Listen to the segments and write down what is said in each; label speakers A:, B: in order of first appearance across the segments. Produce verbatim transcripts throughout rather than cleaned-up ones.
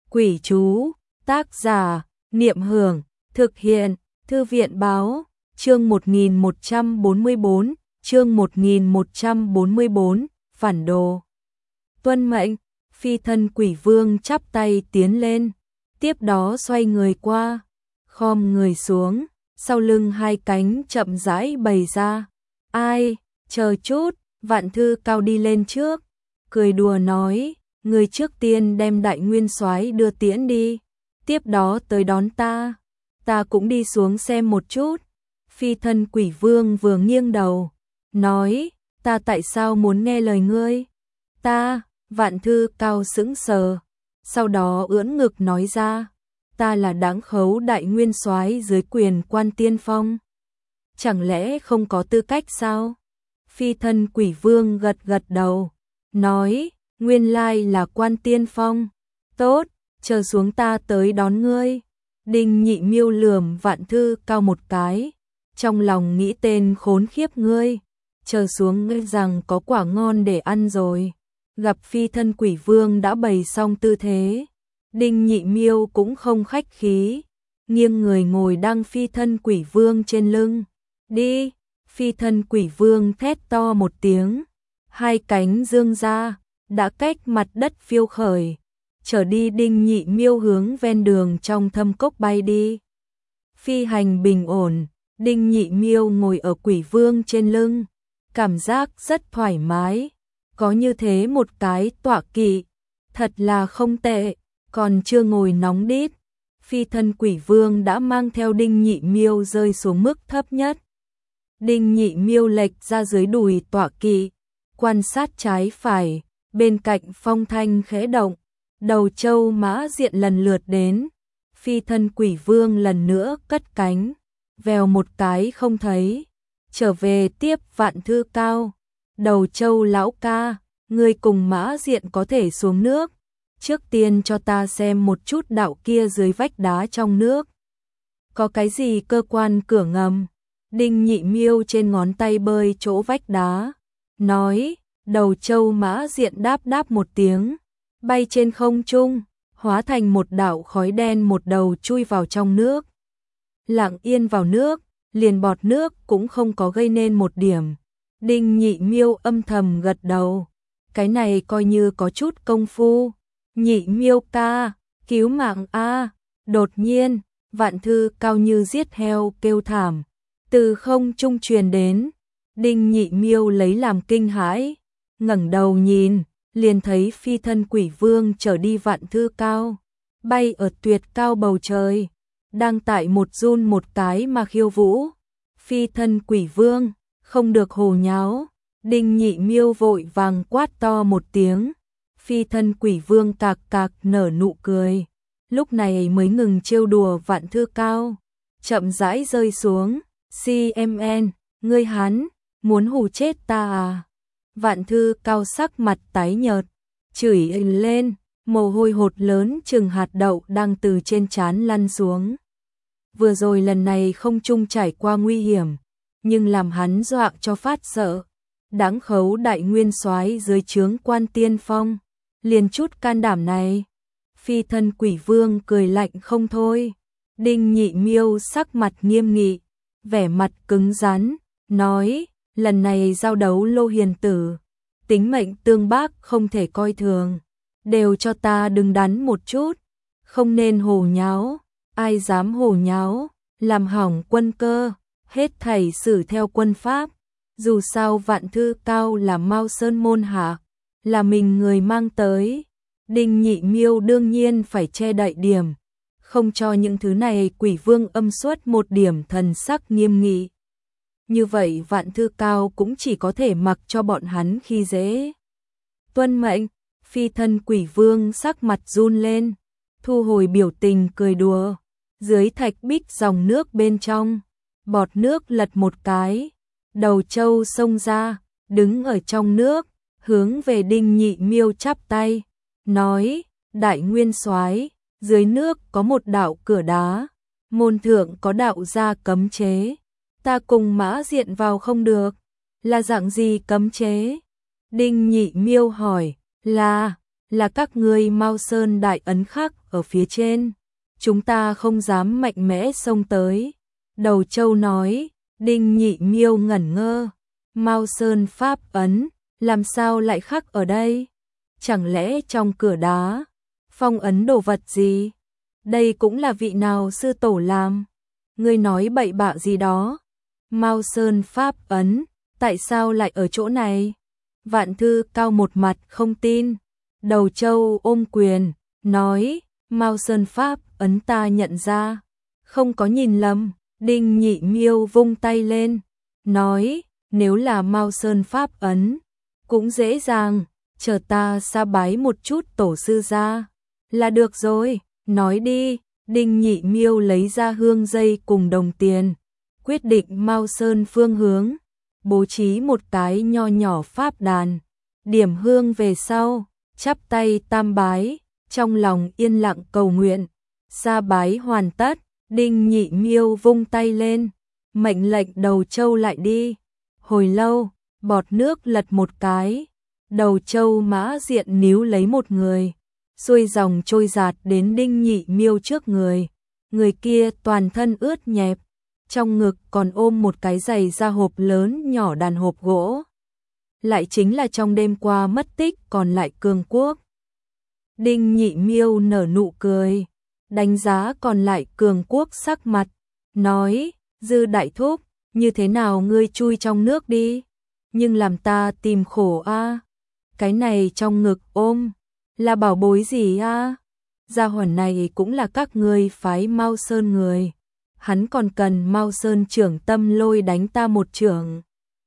A: Quỷ chú, tác giả, Niệm Hưởng, thực hiện, Thư viện Báo, chương một nghìn một trăm bốn mươi bốn, chương một nghìn một trăm bốn mươi bốn, phản đồ. Tuân mệnh, phi thân quỷ vương chắp tay tiến lên, tiếp đó xoay người qua, khom người xuống, sau lưng hai cánh chậm rãi bày ra. Ai, chờ chút, Vạn Thư Cao đi lên trước, cười đùa nói, người trước tiên đem Đại Nguyên Soái đưa tiễn đi, tiếp đó tới đón ta, ta cũng đi xuống xem một chút. Phi thân quỷ vương vừa nghiêng đầu, nói, ta tại sao muốn nghe lời ngươi? Ta, Vạn Thư Cao sững sờ, sau đó ưỡn ngực nói ra, ta là Đáng Khấu Đại Nguyên Soái dưới quyền Quan Tiên Phong. Chẳng lẽ không có tư cách sao? Phi thân quỷ vương gật gật đầu, nói, nguyên lai là Quan Tiên Phong. Tốt, chờ xuống ta tới đón ngươi. Đinh Nhị Miêu lườm Vạn Thư Cao một cái, trong lòng nghĩ tên khốn khiếp ngươi, chờ xuống ngươi rằng có quả ngon để ăn rồi. Gặp phi thân quỷ vương đã bày xong tư thế, Đinh Nhị Miêu cũng không khách khí, nghiêng người ngồi đăng phi thân quỷ vương trên lưng. Đi, phi thân quỷ vương thét to một tiếng, hai cánh dương ra, đã cách mặt đất phiêu khởi, trở đi. Đinh Nhị Miêu hướng ven đường trong thâm cốc bay đi. Phi hành bình ổn, Đinh Nhị Miêu ngồi ở quỷ vương trên lưng, cảm giác rất thoải mái, có như thế một cái tọa kỵ, thật là không tệ, còn chưa ngồi nóng đít, phi thân quỷ vương đã mang theo Đinh Nhị Miêu rơi xuống mức thấp nhất. Đinh Nhị Miêu lệch ra dưới đùi tọa kỵ, quan sát trái phải, bên cạnh phong thanh khẽ động, đầu trâu mã diện lần lượt đến, phi thân quỷ vương lần nữa cất cánh, vèo một cái không thấy, trở về tiếp Vạn Thư Cao. Đầu trâu lão ca, ngươi cùng mã diện có thể xuống nước, trước tiên cho ta xem một chút đạo kia dưới vách đá trong nước. Có cái gì cơ quan cửa ngầm? Đinh Nhị Miêu trên ngón tay bơi chỗ vách đá, nói, đầu trâu mã diện đáp đáp một tiếng, bay trên không trung, hóa thành một đạo khói đen một đầu chui vào trong nước. Lặng yên vào nước, liền bọt nước cũng không có gây nên một điểm. Đinh Nhị Miêu âm thầm gật đầu, cái này coi như có chút công phu. Nhị Miêu ca, cứu mạng a! Đột nhiên, Vạn Thư Cao như giết heo kêu thảm, từ không trung truyền đến. Đinh Nhị Miêu lấy làm kinh hãi, ngẩng đầu nhìn, liền thấy phi thân quỷ vương trở đi Vạn Thư Cao, bay ở tuyệt cao bầu trời, đang tại một run một cái mà khiêu vũ. Phi thân quỷ vương, không được hồ nháo. Đinh Nhị Miêu vội vàng quát to một tiếng, phi thân quỷ vương cạc cạc nở nụ cười, lúc này mới ngừng trêu đùa Vạn Thư Cao, chậm rãi rơi xuống. xê em en, ngươi hắn, muốn hù chết ta à? Vạn Thư Cao sắc mặt tái nhợt, chửi lên, mồ hôi hột lớn chừng hạt đậu đang từ trên trán lăn xuống. Vừa rồi lần này không chung trải qua nguy hiểm, nhưng làm hắn dọa cho phát sợ. Đáng Khấu Đại Nguyên Soái dưới trướng Quan Tiên Phong, liền chút can đảm này. Phi thân quỷ vương cười lạnh không thôi. Đinh Nhị Miêu sắc mặt nghiêm nghị, vẻ mặt cứng rắn, nói, lần này giao đấu Lô Hiền Tử, tính mệnh tương bác không thể coi thường, đều cho ta đứng đắn một chút, không nên hồ nháo. Ai dám hồ nháo, làm hỏng quân cơ, hết thảy xử theo quân pháp. Dù sao Vạn Thư Cao là Mao Sơn môn hạ, là mình người mang tới, Đinh Nhị Miêu đương nhiên phải che đậy điểm, không cho những thứ này quỷ vương âm xuất một điểm thần sắc nghiêm nghị. Như vậy Vạn Thư Cao cũng chỉ có thể mặc cho bọn hắn khi dễ. Tuân mệnh, phi thân quỷ vương sắc mặt run lên, thu hồi biểu tình cười đùa. Dưới thạch bích dòng nước bên trong, bọt nước lật một cái, đầu trâu xông ra, đứng ở trong nước, hướng về Đinh Nhị Miêu chắp tay, nói, Đại Nguyên Soái, dưới nước có một đạo cửa đá, môn thượng có đạo gia cấm chế, ta cùng mã diện vào không được. Là dạng gì cấm chế? Đinh Nhị Miêu hỏi, là, là các ngươi Mao Sơn đại ấn khắc ở phía trên, chúng ta không dám mạnh mẽ xông tới. Đầu Châu nói. Đinh Nhị Miêu ngẩn ngơ, Mao Sơn pháp ấn, làm sao lại khắc ở đây? Chẳng lẽ trong cửa đá, phong ấn đồ vật gì? Đây cũng là vị nào sư tổ làm? Ngươi nói bậy bạ gì đó? Mao Sơn pháp ấn, tại sao lại ở chỗ này? Vạn Thư Cao một mặt không tin. Đầu Châu ôm quyền, nói, Mao Sơn pháp ấn ta nhận ra, không có nhìn lầm. Đinh Nhị Miêu vung tay lên, nói, nếu là Mao Sơn pháp ấn, cũng dễ dàng, chờ ta sa bái một chút tổ sư ra, là được rồi, nói đi. Đinh Nhị Miêu lấy ra hương dây cùng đồng tiền, quyết định Mao Sơn phương hướng, bố trí một cái nho nhỏ pháp đàn, điểm hương về sau, chắp tay tam bái, trong lòng yên lặng cầu nguyện. Sa bái hoàn tất, Đinh Nhị Miêu vung tay lên, mệnh lệnh Đầu Châu lại đi. Hồi lâu, bọt nước lật một cái, Đầu Châu Mã Diện níu lấy một người, xuôi dòng trôi giạt đến Đinh Nhị Miêu trước người. Người kia toàn thân ướt nhẹp, trong ngực còn ôm một cái giày da hộp lớn nhỏ đàn hộp gỗ. Lại chính là trong đêm qua mất tích còn lại Cường Quốc. Đinh Nhị Miêu nở nụ cười, đánh giá còn lại Cường Quốc sắc mặt, nói, Dư đại thúc, như thế nào ngươi chui trong nước đi, nhưng làm ta tìm khổ a. Cái này trong ngực ôm, là bảo bối gì a? Gia hỏa này cũng là các ngươi phái Mao Sơn người, hắn còn cần Mao Sơn trưởng tâm lôi đánh ta một trưởng.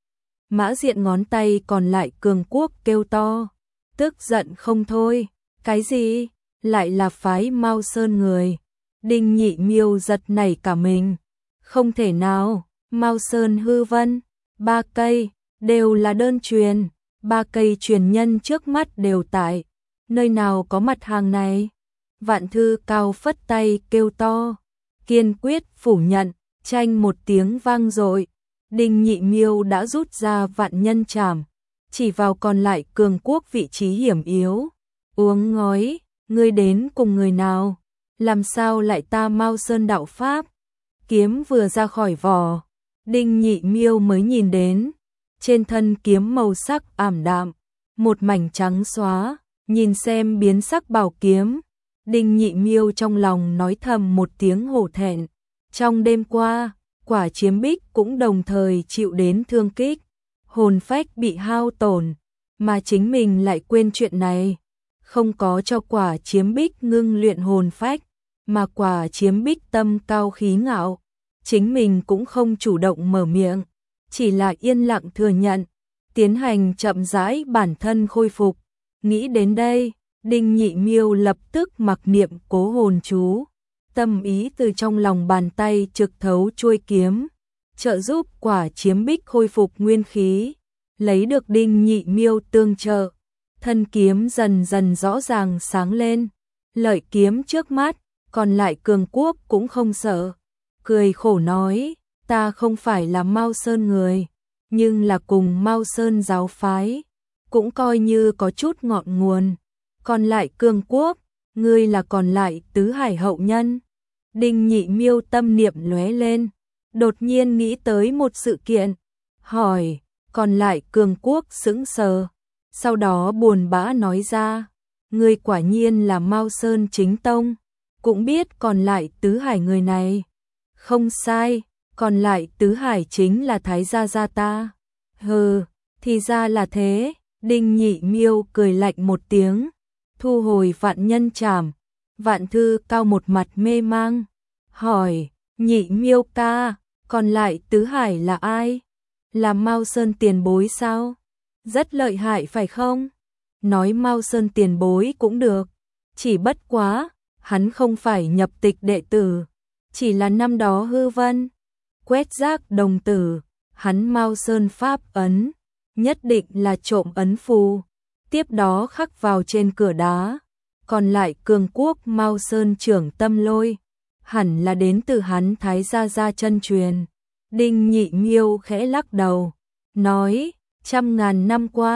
A: Mã Diện ngón tay còn lại Cường Quốc kêu to, tức giận không thôi, cái gì? Lại là phái Mao Sơn người. Đinh Nhị Miêu giật nảy cả mình, không thể nào, Mao Sơn hư vân, ba cây, đều là đơn truyền, ba cây truyền nhân trước mắt đều tại, nơi nào có mặt hàng này? Vạn Thư Cao phất tay kêu to, kiên quyết phủ nhận, tranh một tiếng vang dội. Đinh Nhị Miêu đã rút ra vạn nhân trảm, chỉ vào còn lại Cường Quốc vị trí hiểm yếu, uống ngói, ngươi đến cùng người nào? Làm sao lại ta Mao Sơn đạo pháp? Kiếm vừa ra khỏi vỏ, Đinh Nhị Miêu mới nhìn đến, trên thân kiếm màu sắc ảm đạm, một mảnh trắng xóa, nhìn xem biến sắc bảo kiếm. Đinh Nhị Miêu trong lòng nói thầm một tiếng hổ thẹn, trong đêm qua, Quả Chiếm Bích cũng đồng thời chịu đến thương kích, hồn phách bị hao tổn, mà chính mình lại quên chuyện này, không có cho Quả Chiếm Bích ngưng luyện hồn phách, mà Quả Chiếm Bích tâm cao khí ngạo, chính mình cũng không chủ động mở miệng, chỉ là yên lặng thừa nhận, tiến hành chậm rãi bản thân khôi phục. Nghĩ đến đây, Đinh Nhị Miêu lập tức mặc niệm cố hồn chú, tâm ý từ trong lòng bàn tay trực thấu chuôi kiếm, trợ giúp Quả Chiếm Bích khôi phục nguyên khí, lấy được Đinh Nhị Miêu tương trợ, thân kiếm dần dần rõ ràng sáng lên, lợi kiếm trước mắt, còn lại Cường Quốc cũng không sợ, cười khổ nói, ta không phải là Mao Sơn người, nhưng là cùng Mao Sơn giáo phái, cũng coi như có chút ngọn nguồn, còn lại Cường Quốc, ngươi là còn lại Tứ Hải hậu nhân. Đinh Nhị Miêu tâm niệm lóe lên, đột nhiên nghĩ tới một sự kiện, hỏi, còn lại Cường Quốc sững sờ, sau đó buồn bã nói ra, ngươi quả nhiên là Mao Sơn chính tông, cũng biết còn lại Tứ Hải người này. Không sai, còn lại Tứ Hải chính là Thái gia gia ta. Hừ, thì ra là thế. Đinh Nhị Miêu cười lạnh một tiếng, thu hồi vạn nhân trảm. Vạn Thư Cao một mặt mê mang, hỏi, Nhị Miêu ca, còn lại Tứ Hải là ai? Là Mao Sơn tiền bối sao? Rất lợi hại phải không? Nói Mao Sơn tiền bối cũng được, chỉ bất quá, hắn không phải nhập tịch đệ tử, chỉ là năm đó hư vân, quét rác đồng tử, hắn Mao Sơn pháp ấn, nhất định là trộm ấn phù, tiếp đó khắc vào trên cửa đá, còn lại Cường Quốc Mao Sơn trưởng tâm lôi, hẳn là đến từ hắn Thái gia gia chân truyền. Đinh Nhị Miêu khẽ lắc đầu, nói, trăm ngàn năm qua,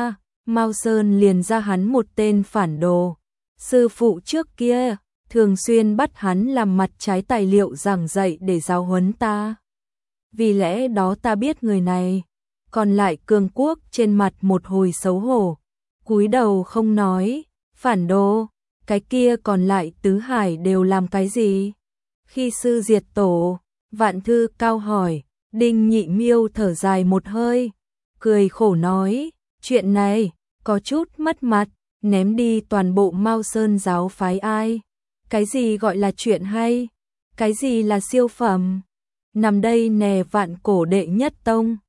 A: Mao Sơn liền ra hắn một tên phản đồ. Sư phụ trước kia thường xuyên bắt hắn làm mặt trái tài liệu giảng dạy để giáo huấn ta. Vì lẽ đó ta biết người này. Còn lại Cường Quốc trên mặt một hồi xấu hổ, cúi đầu không nói. Phản đồ, cái kia còn lại tứ hải đều làm cái gì? Khi sư diệt tổ, Vạn Thư Cao hỏi. Đinh Nhị Miêu thở dài một hơi, cười khổ nói, chuyện này có chút mất mặt, ném đi toàn bộ Mao Sơn giáo phái ai? Cái gì gọi là chuyện hay? Cái gì là siêu phẩm? Nằm đây nè, vạn cổ đệ nhất tông.